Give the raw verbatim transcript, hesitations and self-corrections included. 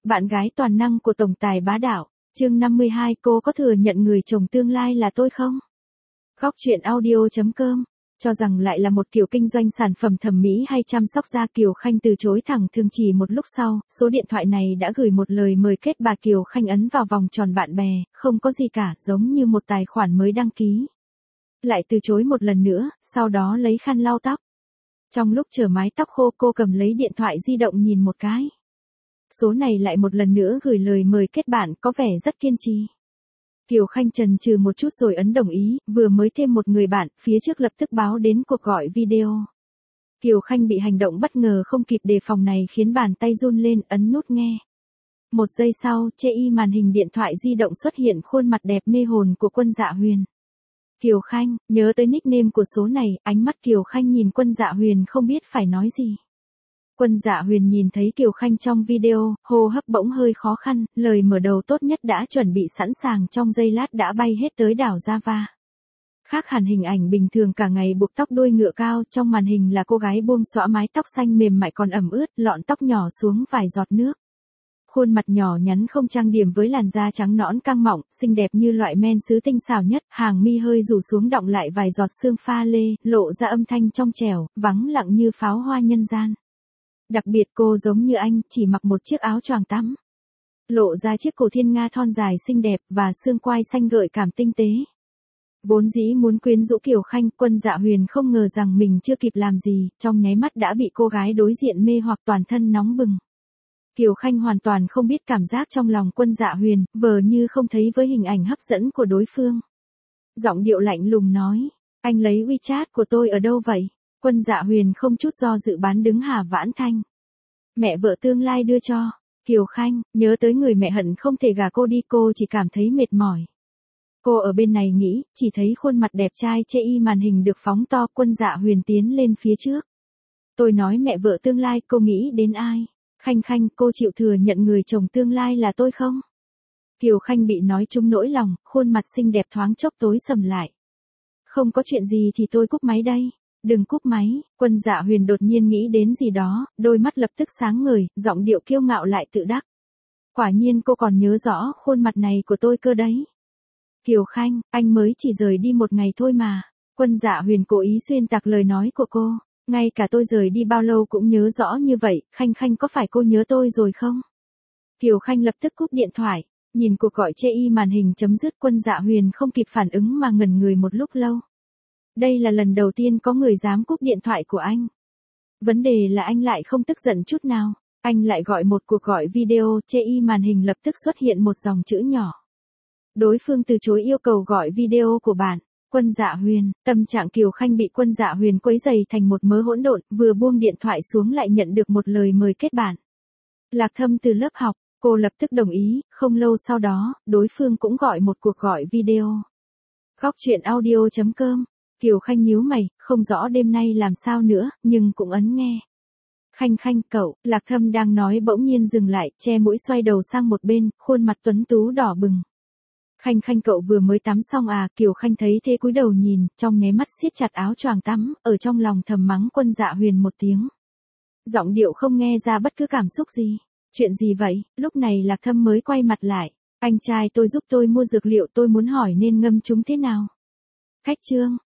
bạn gái toàn năng của tổng tài bá đạo. Chương năm mươi hai, cô có thừa nhận người chồng tương lai là tôi không? Góc truyện audio chấm com. Cho rằng lại là một kiểu kinh doanh sản phẩm thẩm mỹ hay chăm sóc da, Kiều Khanh từ chối thẳng thừng. Chỉ một lúc sau, số điện thoại này đã gửi một lời mời kết. Bà Kiều Khanh ấn vào vòng tròn bạn bè, không có gì cả, giống như một tài khoản mới đăng ký. Lại từ chối một lần nữa, sau đó lấy khăn lau tóc. Trong lúc chờ mái tóc khô, cô cầm lấy điện thoại di động nhìn một cái. Số này lại một lần nữa gửi lời mời kết bạn, có vẻ rất kiên trì. Kiều Khanh chần chừ một chút rồi ấn đồng ý, vừa mới thêm một người bạn, phía trước lập tức báo đến cuộc gọi video. Kiều Khanh bị hành động bất ngờ không kịp đề phòng này khiến bàn tay run lên, ấn nút nghe. Một giây sau, chê y màn hình điện thoại di động xuất hiện khuôn mặt đẹp mê hồn của Quân Dạ Huyền. Kiều Khanh, nhớ tới nickname của số này, ánh mắt Kiều Khanh nhìn Quân Dạ Huyền không biết phải nói gì. Quân Dạ Huyền nhìn thấy Kiều Khanh trong video, hô hấp bỗng hơi khó khăn, lời mở đầu tốt nhất đã chuẩn bị sẵn sàng trong giây lát đã bay hết tới đảo Java. Khác hẳn hình ảnh bình thường cả ngày buộc tóc đuôi ngựa cao, trong màn hình là cô gái buông xõa mái tóc xanh mềm mại còn ẩm ướt, lọn tóc nhỏ xuống vài giọt nước. Khuôn mặt nhỏ nhắn không trang điểm với làn da trắng nõn căng mọng, xinh đẹp như loại men sứ tinh xảo nhất, hàng mi hơi rủ xuống đọng lại vài giọt sương pha lê, lộ ra âm thanh trong trẻo, vắng lặng như pháo hoa nhân gian. Đặc biệt cô giống như anh, chỉ mặc một chiếc áo choàng tắm. Lộ ra chiếc cổ thiên nga thon dài xinh đẹp và xương quai xanh gợi cảm tinh tế. Vốn dĩ muốn quyến rũ Kiều Khanh, Quân Dạ Huyền không ngờ rằng mình chưa kịp làm gì, trong nháy mắt đã bị cô gái đối diện mê hoặc, toàn thân nóng bừng. Kiều Khanh hoàn toàn không biết cảm giác trong lòng Quân Dạ Huyền, vờ như không thấy với hình ảnh hấp dẫn của đối phương. Giọng điệu lạnh lùng nói, anh lấy WeChat của tôi ở đâu vậy? Quân Dạ Huyền không chút do dự bán đứng Hà Vãn Thanh. Mẹ vợ tương lai đưa cho. Kiều Khanh, nhớ tới người mẹ hận không thể gả cô đi, cô chỉ cảm thấy mệt mỏi. Cô ở bên này nghĩ, chỉ thấy khuôn mặt đẹp trai chê y màn hình được phóng to. Quân Dạ Huyền tiến lên phía trước. Tôi nói mẹ vợ tương lai, cô nghĩ đến ai? Khanh Khanh, cô chịu thừa nhận người chồng tương lai là tôi không? Kiều Khanh bị nói trúng nỗi lòng, khuôn mặt xinh đẹp thoáng chốc tối sầm lại. Không có chuyện gì thì tôi cúp máy đây. Đừng cúp máy. Quân Dạ Huyền đột nhiên nghĩ đến gì đó, đôi mắt lập tức sáng ngời, giọng điệu kiêu ngạo lại tự đắc. Quả nhiên cô còn nhớ rõ khuôn mặt này của tôi cơ đấy. Kiều Khanh, anh mới chỉ rời đi một ngày thôi mà. Quân Dạ Huyền cố ý xuyên tạc lời nói của cô. Ngay cả tôi rời đi bao lâu cũng nhớ rõ như vậy, Khanh Khanh có phải cô nhớ tôi rồi không? Kiều Khanh lập tức cúp điện thoại, nhìn cuộc gọi chê y màn hình chấm dứt. Quân Dạ Huyền không kịp phản ứng mà ngẩn người một lúc lâu. Đây là lần đầu tiên có người dám cúp điện thoại của anh. Vấn đề là anh lại không tức giận chút nào. Anh lại gọi một cuộc gọi video, chê y màn hình lập tức xuất hiện một dòng chữ nhỏ. Đối phương từ chối yêu cầu gọi video của bạn. Quân Dạ Huyền, tâm trạng Kiều Khanh bị Quân Dạ Huyền quấy rầy thành một mớ hỗn độn, vừa buông điện thoại xuống lại nhận được một lời mời kết bạn. Lạc Thâm từ lớp học, cô lập tức đồng ý, không lâu sau đó, đối phương cũng gọi một cuộc gọi video. Góc truyện audio chấm com. Kiều Khanh nhíu mày, không rõ đêm nay làm sao nữa, nhưng cũng ấn nghe. Khanh Khanh, cậu, Lạc Thâm đang nói bỗng nhiên dừng lại, che mũi xoay đầu sang một bên, khuôn mặt tuấn tú đỏ bừng. Khanh Khanh, cậu vừa mới tắm xong à? Kiều Khanh thấy thế cúi đầu nhìn, trong nháy mắt siết chặt áo choàng tắm, ở trong lòng thầm mắng Quân Dạ Huyền một tiếng. Giọng điệu không nghe ra bất cứ cảm xúc gì. Chuyện gì vậy? Lúc này Lạc Thâm mới quay mặt lại. Anh trai tôi giúp tôi mua dược liệu, tôi muốn hỏi nên ngâm chúng thế nào? Khách trương,